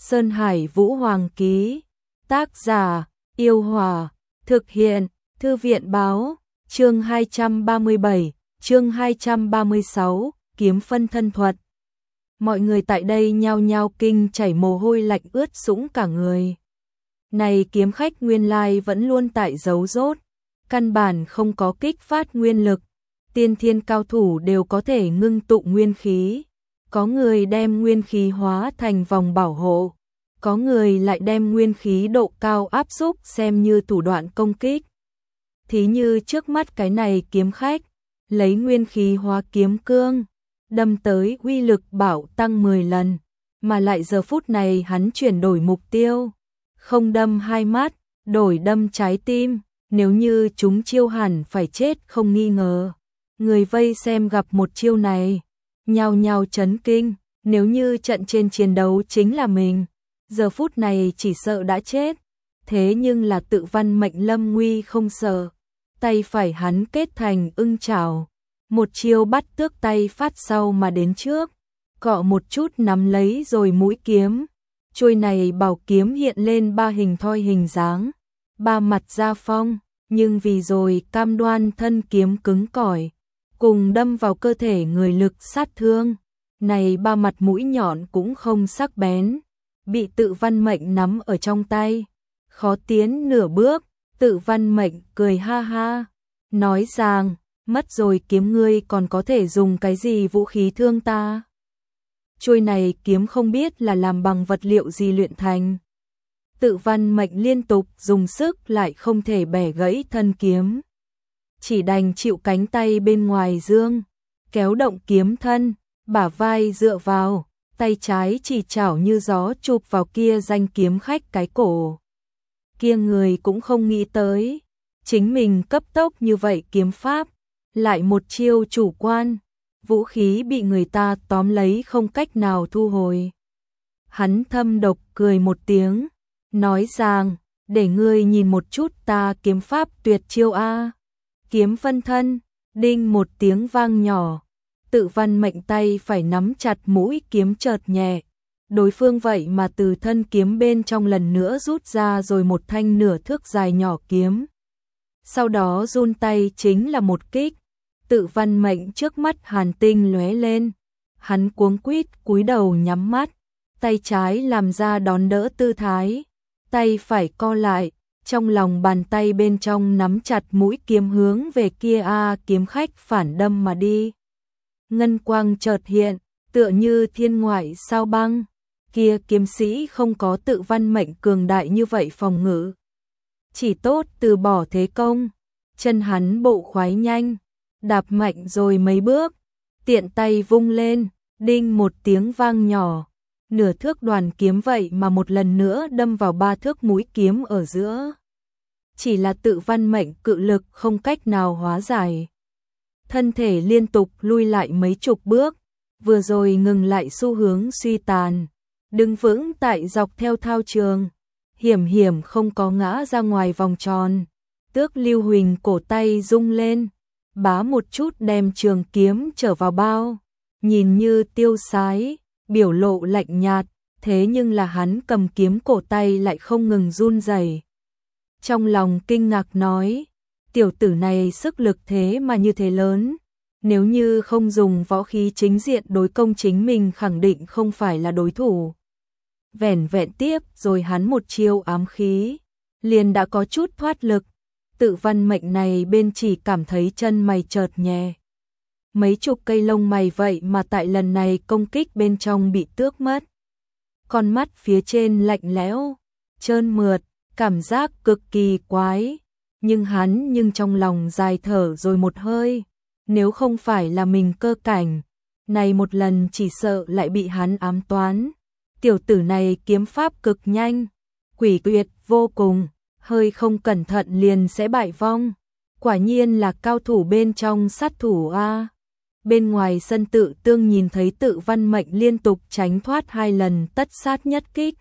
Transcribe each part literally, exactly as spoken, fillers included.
Sơn Hải Vũ Hoàng ký. Tác giả: Yêu Hòa. Thực hiện: Thư viện báo. Chương hai trăm ba mươi bảy, chương hai trăm ba mươi sáu, kiếm phân thân thuật. Mọi người tại đây nhao nhao kinh chảy mồ hôi lạnh ướt sũng cả người. Này kiếm khách nguyên lai vẫn luôn tại giấu rốt, căn bản không có kích phát nguyên lực, tiên thiên cao thủ đều có thể ngưng tụ nguyên khí. Có người đem nguyên khí hóa thành vòng bảo hộ, có người lại đem nguyên khí độ cao áp xúc xem như thủ đoạn công kích. Thí như trước mắt cái này kiếm khách, lấy nguyên khí hóa kiếm cương, đâm tới uy lực bảo tăng mười lần, mà lại giờ phút này hắn chuyển đổi mục tiêu, không đâm hai mắt, đổi đâm trái tim, nếu như chúng chiêu hẳn phải chết không nghi ngờ. Người vây xem gặp một chiêu này, nhao nhao chấn kinh, nếu như trận trên chiến đấu chính là mình, giờ phút này chỉ sợ đã chết. Thế nhưng là Tự Văn Mệnh lâm nguy không sợ, tay phải hắn kết thành ưng chảo, một chiêu bắt tước tay phát sau mà đến trước, cọ một chút nắm lấy rồi mũi kiếm. Chuôi này bảo kiếm hiện lên ba hình thoi hình dáng, ba mặt ra phong, nhưng vì rồi cam đoan thân kiếm cứng cỏi, cùng đâm vào cơ thể người lực sát thương. Này ba mặt mũi nhọn cũng không sắc bén, bị Tự Văn Mệnh nắm ở trong tay, khó tiến nửa bước. Tự Văn Mệnh cười ha ha, nói rằng, mất rồi kiếm ngươi còn có thể dùng cái gì vũ khí thương ta? Chuôi này kiếm không biết là làm bằng vật liệu gì luyện thành. Tự Văn Mệnh liên tục dùng sức lại không thể bẻ gãy thân kiếm, chỉ đành chịu cánh tay bên ngoài dương, kéo động kiếm thân, bả vai dựa vào, tay trái chỉ chảo như gió chụp vào kia danh kiếm khách cái cổ. Kia người cũng không nghĩ tới, chính mình cấp tốc như vậy kiếm pháp, lại một chiêu chủ quan, vũ khí bị người ta tóm lấy không cách nào thu hồi. Hắn thâm độc cười một tiếng, nói rằng, để ngươi nhìn một chút ta kiếm pháp tuyệt chiêu a. Kiếm phân thân, đinh một tiếng vang nhỏ, Tự Văn Mệnh tay phải nắm chặt mũi kiếm chợt nhẹ. Đối phương vậy mà từ thân kiếm bên trong lần nữa rút ra rồi một thanh nửa thước dài nhỏ kiếm. Sau đó run tay chính là một kích. Tự Văn Mệnh trước mắt hàn tinh lóe lên, hắn cuống quýt cúi đầu nhắm mắt, tay trái làm ra đón đỡ tư thái, tay phải co lại, trong lòng bàn tay bên trong nắm chặt mũi kiếm hướng về kia a kiếm khách phản đâm mà đi. Ngân quang chợt hiện, tựa như thiên ngoại sao băng. Kia kiếm sĩ không có Tự Văn Mệnh cường đại như vậy phòng ngự, chỉ tốt từ bỏ thế công. Chân hắn bộ khoái nhanh, đạp mạnh rồi mấy bước, tiện tay vung lên, đinh một tiếng vang nhỏ, nửa thước đoàn kiếm vậy mà một lần nữa đâm vào ba thước mũi kiếm ở giữa. Chỉ là Tự Văn Mệnh cự lực không cách nào hóa giải, thân thể liên tục lui lại mấy chục bước, vừa rồi ngừng lại xu hướng suy tàn, đứng vững tại dọc theo thao trường, hiểm hiểm không có ngã ra ngoài vòng tròn. Tước Lưu Huỳnh cổ tay rung lên, bá một chút đem trường kiếm trở vào bao, nhìn như tiêu sái, biểu lộ lạnh nhạt, thế nhưng là hắn cầm kiếm cổ tay lại không ngừng run rẩy. Trong lòng kinh ngạc nói, tiểu tử này sức lực thế mà như thế lớn, nếu như không dùng võ khí chính diện đối công chính mình khẳng định không phải là đối thủ. Vẻn vẹn tiếp rồi hắn một chiêu ám khí, liền đã có chút thoát lực. Tự Văn Mệnh này bên chỉ cảm thấy chân mày chợt nhẹ. Mấy chục cây lông mày vậy mà tại lần này công kích bên trong bị tước mất. Con mắt phía trên lạnh lẽo, trơn mượt, cảm giác cực kỳ quái. Nhưng hắn nhưng trong lòng dài thở rồi một hơi. Nếu không phải là mình cơ cảnh, này một lần chỉ sợ lại bị hắn ám toán. Tiểu tử này kiếm pháp cực nhanh, quỷ quyệt vô cùng, hơi không cẩn thận liền sẽ bại vong. Quả nhiên là cao thủ bên trong sát thủ a. Bên ngoài sân Tự Tương nhìn thấy Tự Văn Mệnh liên tục tránh thoát hai lần tất sát nhất kích,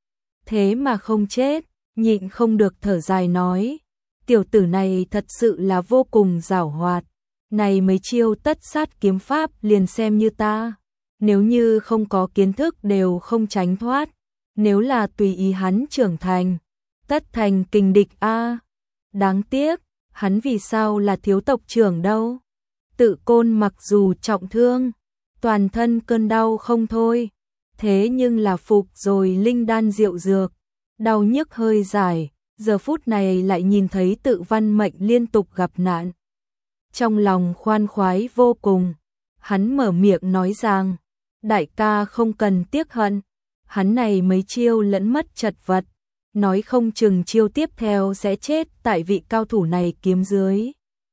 thế mà không chết, nhịn không được thở dài nói, tiểu tử này thật sự là vô cùng giảo hoạt. Này mấy chiêu tất sát kiếm pháp liền xem như ta, nếu như không có kiến thức đều không tránh thoát. nếu là tùy ý hắn trưởng thành, tất thành kình địch a. Đáng tiếc, hắn vì sao là thiếu tộc trưởng đâu? Tự Côn mặc dù trọng thương, toàn thân cơn đau không thôi, thế nhưng là phục rồi linh đan diệu dược, đau nhức hơi dài, giờ phút này lại nhìn thấy Tự Văn Mệnh liên tục gặp nạn. Trong lòng khoan khoái vô cùng, hắn mở miệng nói rằng, đại ca không cần tiếc hận, hắn này mấy chiêu lẫn mất chật vật, nói không chừng chiêu tiếp theo sẽ chết tại vị cao thủ này kiếm dưới.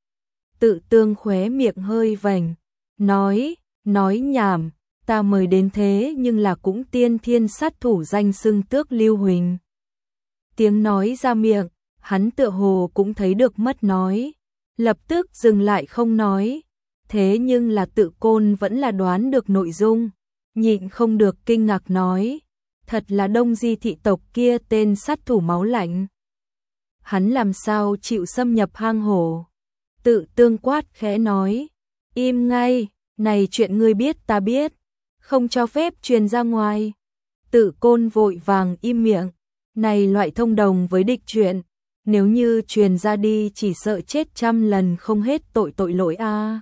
Tự Tương khóe miệng hơi vành, nói, nói nhảm, ta mời đến thế nhưng là cũng tiên thiên sát thủ danh xưng Tước Lưu Huỳnh. Tiếng nói ra miệng, hắn tựa hồ cũng thấy được mất nói, lập tức dừng lại không nói, thế nhưng là Tự Côn vẫn là đoán được nội dung, nhịn không được kinh ngạc nói, thật là Đông Di thị tộc kia tên sát thủ máu lạnh. Hắn làm sao chịu xâm nhập hang hổ? Tự Tương quát khẽ nói, im ngay, này chuyện ngươi biết ta biết, không cho phép truyền ra ngoài. Tự Côn vội vàng im miệng, này loại thông đồng với địch chuyện, nếu như truyền ra đi chỉ sợ chết trăm lần không hết tội tội lỗi a.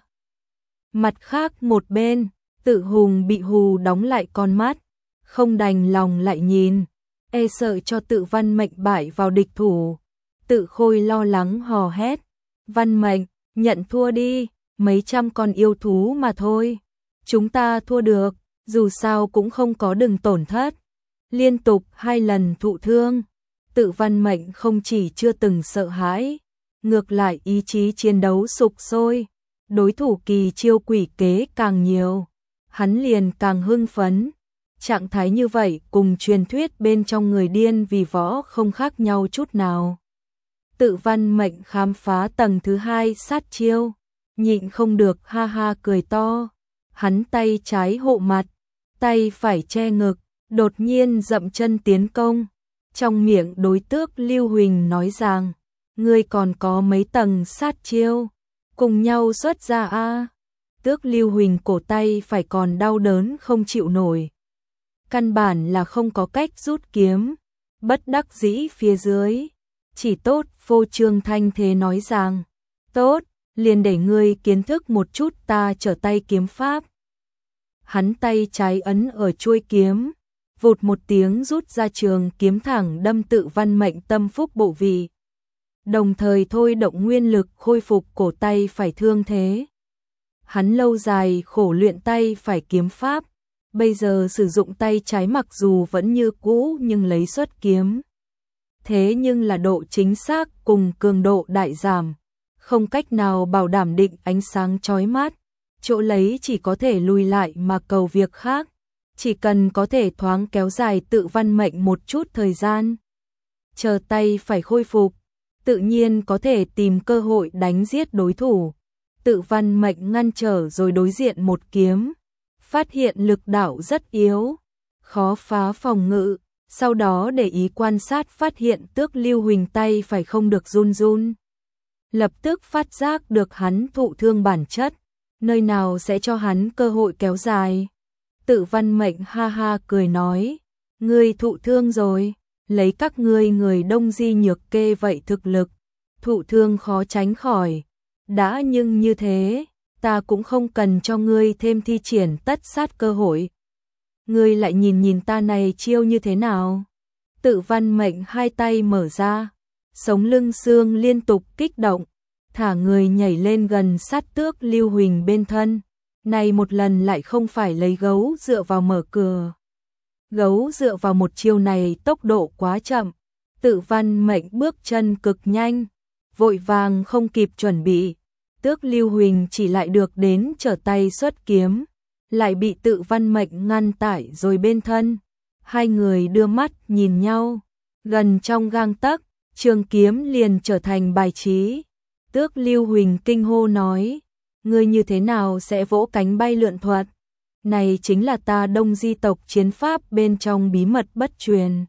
Mặt khác một bên, Tự Hùng bị hù đóng lại con mắt, không đành lòng lại nhìn, e sợ cho Tự Văn Mệnh bại vào địch thủ. Tự Khôi lo lắng hò hét, Văn Mệnh, nhận thua đi, mấy trăm con yêu thú mà thôi. Chúng ta thua được, dù sao cũng không có đừng tổn thất. Liên tục hai lần thụ thương, Tự Văn Mệnh không chỉ chưa từng sợ hãi, ngược lại ý chí chiến đấu sục sôi, đối thủ kỳ chiêu quỷ kế càng nhiều, hắn liền càng hưng phấn. Trạng thái như vậy cùng truyền thuyết bên trong người điên vì võ không khác nhau chút nào. Tự Văn Mệnh khám phá tầng thứ hai sát chiêu, nhịn không được ha ha cười to, hắn tay trái hộ mặt, tay phải che ngực, đột nhiên dậm chân tiến công, trong miệng đối Tước Lưu Huỳnh nói rằng, ngươi còn có mấy tầng sát chiêu, cùng nhau xuất ra a. Tước Lưu Huỳnh cổ tay phải còn đau đớn không chịu nổi, căn bản là không có cách rút kiếm, bất đắc dĩ phía dưới, chỉ tốt phô trương thanh thế nói rằng, tốt, liền để ngươi kiến thức một chút ta trở tay kiếm pháp. Hắn tay trái ấn ở chuôi kiếm, vụt một tiếng rút ra trường kiếm thẳng đâm Tự Văn Mệnh tâm phúc bộ vị, đồng thời thôi động nguyên lực khôi phục cổ tay phải thương thế. Hắn lâu dài khổ luyện tay phải kiếm pháp, bây giờ sử dụng tay trái mặc dù vẫn như cũ nhưng lấy xuất kiếm. Thế nhưng là độ chính xác cùng cường độ đại giảm, không cách nào bảo đảm định ánh sáng chói mắt, chỗ lấy chỉ có thể lùi lại mà cầu việc khác, chỉ cần có thể thoáng kéo dài Tự Văn Mệnh một chút thời gian. Chờ tay phải khôi phục, tự nhiên có thể tìm cơ hội đánh giết đối thủ. Tự Văn Mệnh ngăn trở rồi đối diện một kiếm, phát hiện lực đạo rất yếu, khó phá phòng ngự, sau đó để ý quan sát phát hiện Tước Lưu Huỳnh tay phải không được run run. Lập tức phát giác được hắn thụ thương bản chất, nơi nào sẽ cho hắn cơ hội kéo dài. Tự Văn Mệnh ha ha cười nói, ngươi thụ thương rồi, lấy các ngươi người Đông Di nhược kê vậy thực lực, thụ thương khó tránh khỏi. Đã nhưng như thế, ta cũng không cần cho ngươi thêm thi triển tất sát cơ hội. Ngươi lại nhìn nhìn ta này chiêu như thế nào? Tự Văn Mệnh hai tay mở ra, sống lưng xương liên tục kích động, thả người nhảy lên gần sát Tước Lưu Huỳnh bên thân. Này một lần lại không phải lấy gấu dựa vào mở cửa. Gấu dựa vào một chiêu này tốc độ quá chậm, Tự Văn Mệnh bước chân cực nhanh, vội vàng không kịp chuẩn bị. Tước Lưu Huỳnh chỉ lại được đến trở tay xuất kiếm, lại bị Tự Văn Mệnh ngăn tải rồi bên thân. Hai người đưa mắt nhìn nhau, gần trong gang tấc, trường kiếm liền trở thành bài trí. Tước Lưu Huỳnh kinh hô nói, ngươi như thế nào sẽ vỗ cánh bay lượn thuật? Này chính là ta Đông Di tộc chiến pháp bên trong bí mật bất truyền.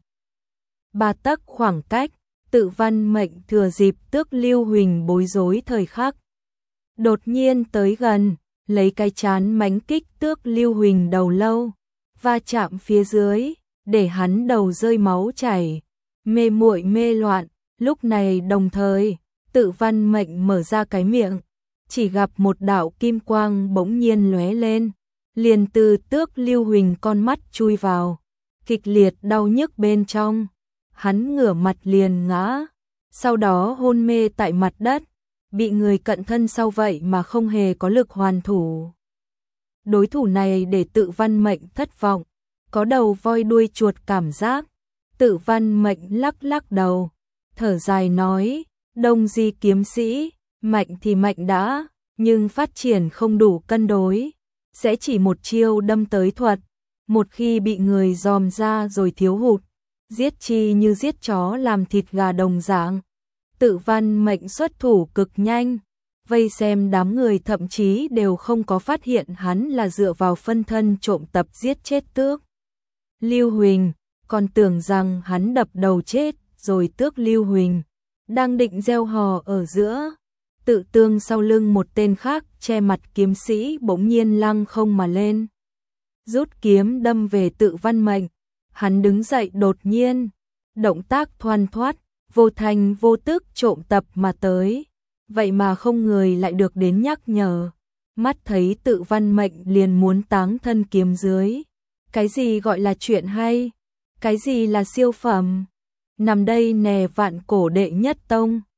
Ba tấc khoảng cách, Tự Văn Mệnh thừa dịp Tước Lưu Huỳnh bối rối thời khắc, đột nhiên tới gần, lấy cái chán mánh kích Tước Lưu Huỳnh đầu lâu, va chạm phía dưới, để hắn đầu rơi máu chảy, mê muội mê loạn. Lúc này đồng thời, Tự Văn Mệnh mở ra cái miệng, chỉ gặp một đạo kim quang bỗng nhiên lóe lên, liền từ Tước Lưu Huỳnh con mắt chui vào, kịch liệt đau nhức bên trong, hắn ngửa mặt liền ngã, sau đó hôn mê tại mặt đất, bị người cận thân sau vậy mà không hề có lực hoàn thủ. Đối thủ này để Tự Văn Mệnh thất vọng, có đầu voi đuôi chuột cảm giác. Tự Văn Mệnh lắc lắc đầu, thở dài nói, Đông Di kiếm sĩ, mạnh thì mạnh đã, nhưng phát triển không đủ cân đối, sẽ chỉ một chiêu đâm tới thuật, một khi bị người dòm ra rồi thiếu hụt, giết chi như giết chó làm thịt gà đồng dạng. Tự Văn Mệnh xuất thủ cực nhanh, vây xem đám người thậm chí đều không có phát hiện hắn là dựa vào phân thân trộm tập giết chết Tước Lưu Huỳnh, còn tưởng rằng hắn đập đầu chết rồi. Tước Lưu Huỳnh đang định gieo hò ở giữa, Tự Tương sau lưng một tên khác che mặt kiếm sĩ bỗng nhiên lăng không mà lên, rút kiếm đâm về Tự Văn Mệnh. Hắn đứng dậy đột nhiên, động tác thoăn thoắt, vô thành vô tức trộm tập mà tới, vậy mà không người lại được đến nhắc nhở. Mắt thấy Tự Văn Mệnh liền muốn táng thân kiếm dưới. Cái gì gọi là chuyện hay? Cái gì là siêu phẩm? Nằm đây nè, vạn cổ đệ nhất tông.